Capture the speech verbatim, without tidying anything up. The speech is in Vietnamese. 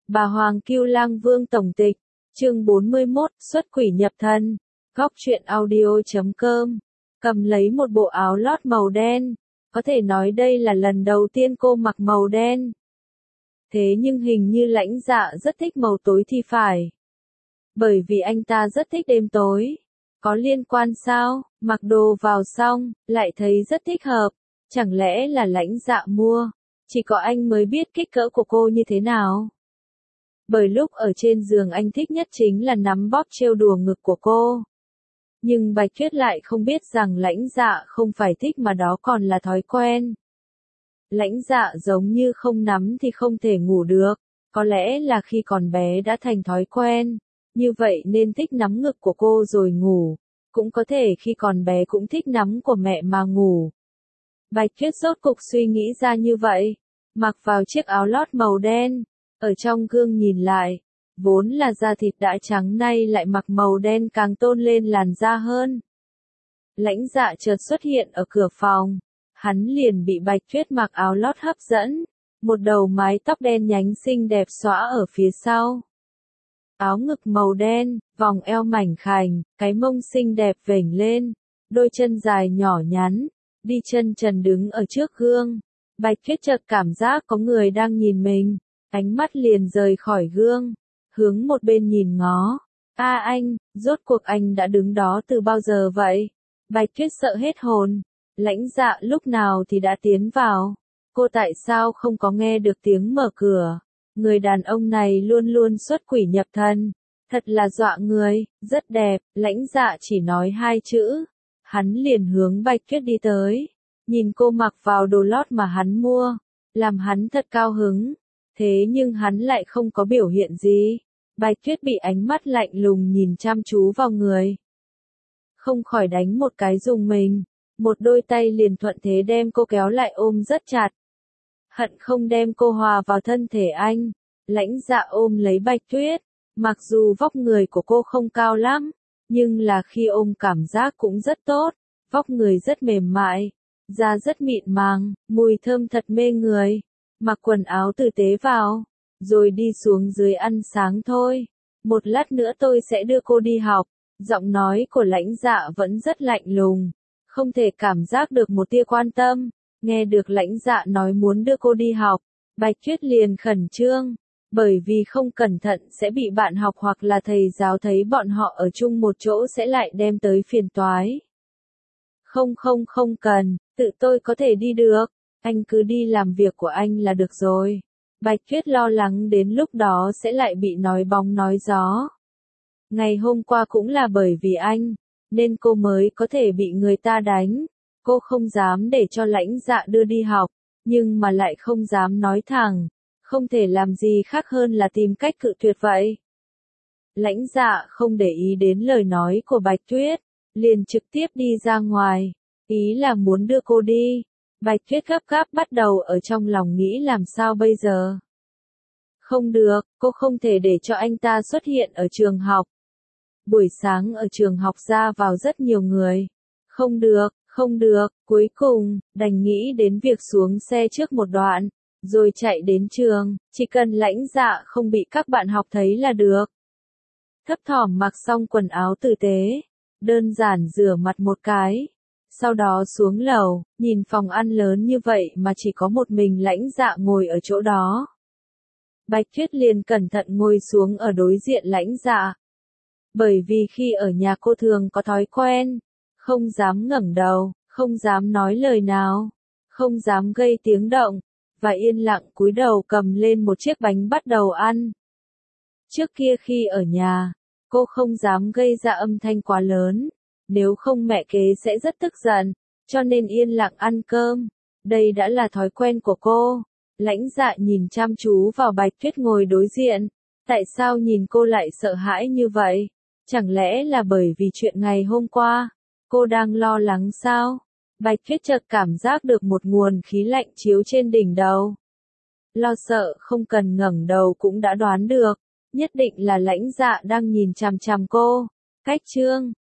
Bà Hoàng Cưu Lang Vương Tổng Tịch, chương bốn mươi mốt, xuất quỷ nhập thân, góc truyện audio chấm com, cầm lấy một bộ áo lót màu đen, có thể nói đây là lần đầu tiên cô mặc màu đen. Thế nhưng hình như Lãnh Dạ rất thích màu tối thì phải. Bởi vì anh ta rất thích đêm tối. Có liên quan sao? Mặc đồ vào xong, lại thấy rất thích hợp. Chẳng lẽ là Lãnh Dạ mua? Chỉ có anh mới biết kích cỡ của cô như thế nào. Bởi lúc ở trên giường anh thích nhất chính là nắm bóp trêu đùa ngực của cô. Nhưng Bạch Tuyết lại không biết rằng Lãnh Dạ không phải thích mà đó còn là thói quen. Lãnh Dạ giống như không nắm thì không thể ngủ được, có lẽ là khi còn bé đã thành thói quen, như vậy nên thích nắm ngực của cô rồi ngủ, cũng có thể khi còn bé cũng thích nắm của mẹ mà ngủ. Bạch Tuyết rốt cục suy nghĩ ra như vậy, mặc vào chiếc áo lót màu đen, ở trong gương nhìn lại, vốn là da thịt đã trắng nay lại mặc màu đen càng tôn lên làn da hơn. Lãnh Dạ chợt xuất hiện ở cửa phòng, hắn liền bị Bạch Tuyết mặc áo lót hấp dẫn, một đầu mái tóc đen nhánh xinh đẹp xõa ở phía sau. Áo ngực màu đen, vòng eo mảnh khảnh, cái mông xinh đẹp vểnh lên, đôi chân dài nhỏ nhắn, đi chân trần đứng ở trước gương. Bạch Tuyết chợt cảm giác có người đang nhìn mình, ánh mắt liền rời khỏi gương, hướng một bên nhìn ngó. A anh, rốt cuộc anh đã đứng đó từ bao giờ vậy? Bạch Tuyết sợ hết hồn. Lãnh Dạ lúc nào thì đã tiến vào. Cô tại sao không có nghe được tiếng mở cửa? Người đàn ông này luôn luôn xuất quỷ nhập thân. Thật là dọa người, rất đẹp. Lãnh Dạ chỉ nói hai chữ. Hắn liền hướng Bạch Tuyết đi tới. Nhìn cô mặc vào đồ lót mà hắn mua. Làm hắn thật cao hứng. Thế nhưng hắn lại không có biểu hiện gì. Bạch Tuyết bị ánh mắt lạnh lùng nhìn chăm chú vào người. Không khỏi đánh một cái rùng mình. Một đôi tay liền thuận thế đem cô kéo lại ôm rất chặt. Hận không đem cô hòa vào thân thể anh. Lãnh Dạ ôm lấy Bạch Tuyết. Mặc dù vóc người của cô không cao lắm, nhưng là khi ôm cảm giác cũng rất tốt. Vóc người rất mềm mại, da rất mịn màng, mùi thơm thật mê người. Mặc quần áo tử tế vào, rồi đi xuống dưới ăn sáng thôi. Một lát nữa tôi sẽ đưa cô đi học. Giọng nói của Lãnh Dạ vẫn rất lạnh lùng. Không thể cảm giác được một tia quan tâm. Nghe được Lãnh Dạ nói muốn đưa cô đi học, Bạch Tuyết liền khẩn trương, bởi vì không cẩn thận sẽ bị bạn học hoặc là thầy giáo thấy bọn họ ở chung một chỗ sẽ lại đem tới phiền toái. Không không không cần, tự tôi có thể đi được, anh cứ đi làm việc của anh là được rồi. Bạch Tuyết lo lắng đến lúc đó sẽ lại bị nói bóng nói gió. Ngày hôm qua cũng là bởi vì anh, nên cô mới có thể bị người ta đánh. Cô không dám để cho Lãnh Dạ đưa đi học, nhưng mà lại không dám nói thẳng, không thể làm gì khác hơn là tìm cách cự tuyệt vậy. Lãnh Dạ không để ý đến lời nói của Bạch Tuyết, liền trực tiếp đi ra ngoài, ý là muốn đưa cô đi. Bạch Tuyết gấp gáp bắt đầu ở trong lòng nghĩ làm sao bây giờ. Không được, cô không thể để cho anh ta xuất hiện ở trường học. Buổi sáng ở trường học ra vào rất nhiều người. Không được, không được, cuối cùng, đành nghĩ đến việc xuống xe trước một đoạn, rồi chạy đến trường, chỉ cần Lãnh Dạ không bị các bạn học thấy là được. Thấp thỏm mặc xong quần áo tử tế, đơn giản rửa mặt một cái, sau đó xuống lầu, nhìn phòng ăn lớn như vậy mà chỉ có một mình Lãnh Dạ ngồi ở chỗ đó. Bạch Tuyết liền cẩn thận ngồi xuống ở đối diện Lãnh Dạ. Bởi vì khi ở nhà cô thường có thói quen, không dám ngẩng đầu, không dám nói lời nào, không dám gây tiếng động, và yên lặng cúi đầu cầm lên một chiếc bánh bắt đầu ăn. Trước kia khi ở nhà, cô không dám gây ra âm thanh quá lớn, nếu không mẹ kế sẽ rất tức giận, cho nên yên lặng ăn cơm. Đây đã là thói quen của cô. Lãnh Dạ nhìn chăm chú vào Bạch Tuyết ngồi đối diện. Tại sao nhìn cô lại sợ hãi như vậy? Chẳng lẽ là bởi vì chuyện ngày hôm qua? Cô đang lo lắng sao? Bạch Tuyết chợt cảm giác được một nguồn khí lạnh chiếu trên đỉnh đầu. Lo sợ không cần ngẩng đầu cũng đã đoán được. Nhất định là Lãnh Dạ đang nhìn chằm chằm cô. Cách chương,